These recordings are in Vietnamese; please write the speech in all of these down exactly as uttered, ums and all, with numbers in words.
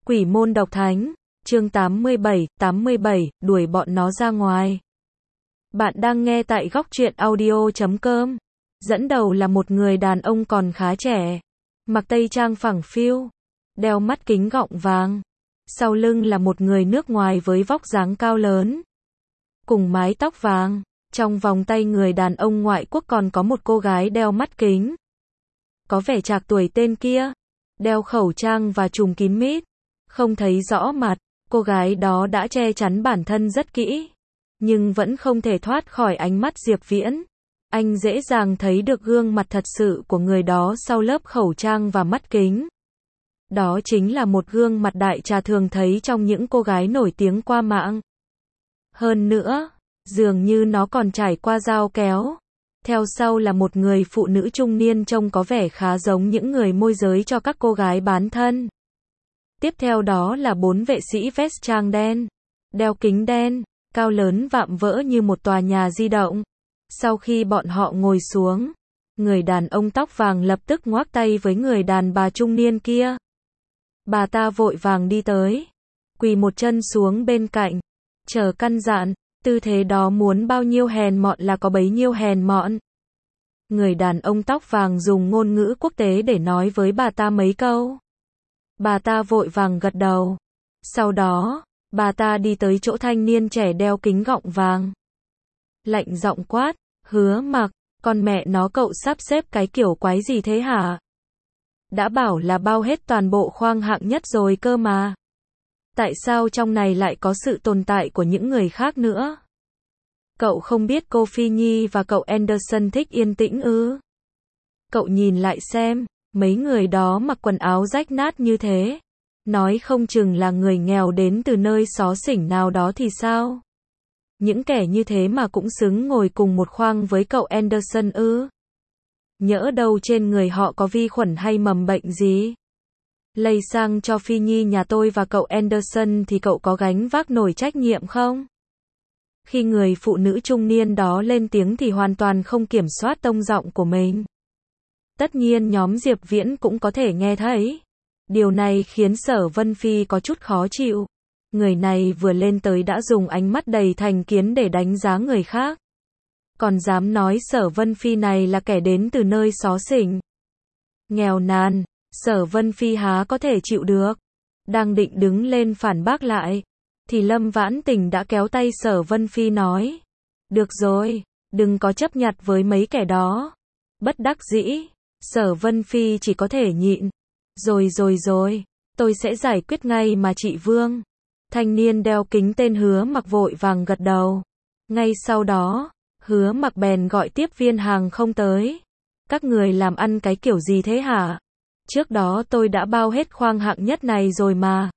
Quỷ môn độc thánh, chương tám mươi bảy, tám mươi bảy, đuổi bọn nó ra ngoài. Bạn đang nghe tại góc truyện audio chấm com. Dẫn đầu là một người đàn ông còn khá trẻ, mặc tây trang phẳng phiu, đeo mắt kính gọng vàng. Sau lưng là một người nước ngoài với vóc dáng cao lớn, cùng mái tóc vàng. Trong vòng tay người đàn ông ngoại quốc còn có một cô gái đeo mắt kính, có vẻ trạc tuổi tên kia, đeo khẩu trang và trùm kín mít, không thấy rõ mặt. Cô gái đó đã che chắn bản thân rất kỹ, nhưng vẫn không thể thoát khỏi ánh mắt Diệp Viễn. Anh dễ dàng thấy được gương mặt thật sự của người đó sau lớp khẩu trang và mắt kính. Đó chính là một gương mặt đại trà thường thấy trong những cô gái nổi tiếng qua mạng. Hơn nữa, dường như nó còn trải qua dao kéo. Theo sau là một người phụ nữ trung niên trông có vẻ khá giống những người môi giới cho các cô gái bán thân. Tiếp theo đó là bốn vệ sĩ vest trang đen, đeo kính đen, cao lớn vạm vỡ như một tòa nhà di động. Sau khi bọn họ ngồi xuống, người đàn ông tóc vàng lập tức ngoác tay với người đàn bà trung niên kia. Bà ta vội vàng đi tới, quỳ một chân xuống bên cạnh, chờ căn dặn. Tư thế đó muốn bao nhiêu hèn mọn là có bấy nhiêu hèn mọn. Người đàn ông tóc vàng dùng ngôn ngữ quốc tế để nói với bà ta mấy câu. Bà ta vội vàng gật đầu. Sau đó, bà ta đi tới chỗ thanh niên trẻ đeo kính gọng vàng. Lạnh giọng quát, Hứa Mặc, con mẹ nó cậu sắp xếp cái kiểu quái gì thế hả? Đã bảo là bao hết toàn bộ khoang hạng nhất rồi cơ mà. Tại sao trong này lại có sự tồn tại của những người khác nữa? Cậu không biết cô Phi Nhi và cậu Anderson thích yên tĩnh ư? Cậu nhìn lại xem, mấy người đó mặc quần áo rách nát như thế, nói không chừng là người nghèo đến từ nơi xó xỉnh nào đó thì sao? Những kẻ như thế mà cũng xứng ngồi cùng một khoang với cậu Anderson ư? Nhỡ đâu trên người họ có vi khuẩn hay mầm bệnh gì? Lây sang cho Phi Nhi nhà tôi và cậu Anderson thì cậu có gánh vác nổi trách nhiệm không? Khi người phụ nữ trung niên đó lên tiếng thì hoàn toàn không kiểm soát tông giọng của mình. Tất nhiên nhóm Diệp Viễn cũng có thể nghe thấy. Điều này khiến Sở Vân Phi có chút khó chịu. Người này vừa lên tới đã dùng ánh mắt đầy thành kiến để đánh giá người khác. Còn dám nói Sở Vân Phi này là kẻ đến từ nơi xó xỉnh, nghèo nàn. Sở Vân Phi há có thể chịu được. Đang định đứng lên phản bác lại, thì Lâm Vãn Tình đã kéo tay Sở Vân Phi nói. Được rồi, đừng có chấp nhặt với mấy kẻ đó. Bất đắc dĩ, Sở Vân Phi chỉ có thể nhịn. Rồi rồi rồi, tôi sẽ giải quyết ngay mà chị Vương. Thanh niên đeo kính tên Hứa Mặc vội vàng gật đầu. Ngay sau đó, Hứa Mặc bèn gọi tiếp viên hàng không tới. Các người làm ăn cái kiểu gì thế hả? Trước đó tôi đã bao hết khoang hạng nhất này rồi mà.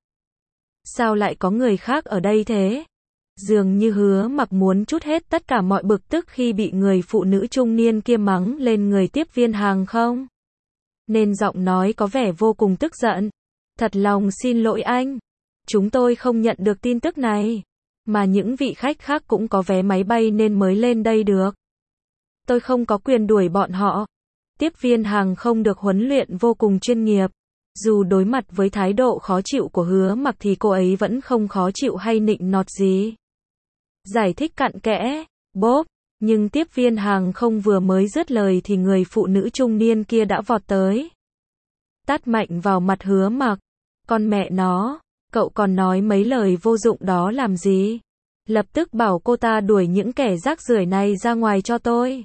Sao lại có người khác ở đây thế? Dường như Hứa Mặc muốn trút hết tất cả mọi bực tức khi bị người phụ nữ trung niên kia mắng lên người tiếp viên hàng không, nên giọng nói có vẻ vô cùng tức giận. Thật lòng xin lỗi anh, chúng tôi không nhận được tin tức này, mà những vị khách khác cũng có vé máy bay nên mới lên đây được. Tôi không có quyền đuổi bọn họ. Tiếp viên hàng không được huấn luyện vô cùng chuyên nghiệp. Dù đối mặt với thái độ khó chịu của Hứa Mặc thì cô ấy vẫn không khó chịu hay nịnh nọt gì. Giải thích cặn kẽ, bốp, nhưng tiếp viên hàng không vừa mới dứt lời thì người phụ nữ trung niên kia đã vọt tới, tát mạnh vào mặt Hứa Mặc. Con mẹ nó, cậu còn nói mấy lời vô dụng đó làm gì? Lập tức bảo cô ta đuổi những kẻ rác rưởi này ra ngoài cho tôi.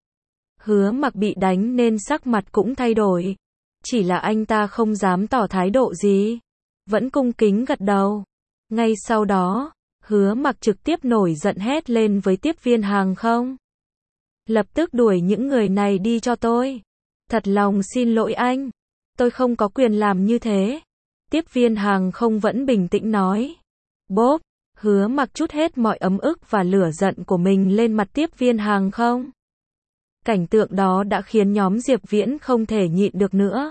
Hứa Mặc bị đánh nên sắc mặt cũng thay đổi. Chỉ là anh ta không dám tỏ thái độ gì, vẫn cung kính gật đầu. Ngay sau đó, Hứa Mặc trực tiếp nổi giận hét lên với tiếp viên hàng không. Lập tức đuổi những người này đi cho tôi. Thật lòng xin lỗi anh, tôi không có quyền làm như thế. Tiếp viên hàng không vẫn bình tĩnh nói. Bốp, Hứa Mặc trút hết mọi ấm ức và lửa giận của mình lên mặt tiếp viên hàng không. Cảnh tượng đó đã khiến nhóm Diệp Viễn không thể nhịn được nữa.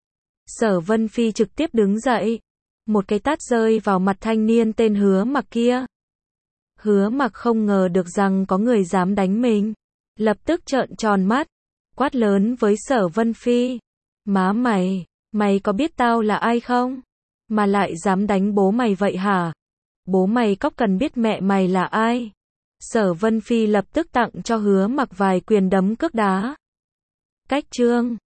Sở Vân Phi trực tiếp đứng dậy, một cái tát rơi vào mặt thanh niên tên Hứa Mặc kia. Hứa Mặc không ngờ được rằng có người dám đánh mình, lập tức trợn tròn mắt, quát lớn với Sở Vân Phi. Má mày, mày có biết tao là ai không? Mà lại dám đánh bố mày vậy hả? Bố mày cóc cần biết mẹ mày là ai? Sở Vân Phi lập tức tặng cho Hứa Mặc vài quyền đấm cước đá. Cách chương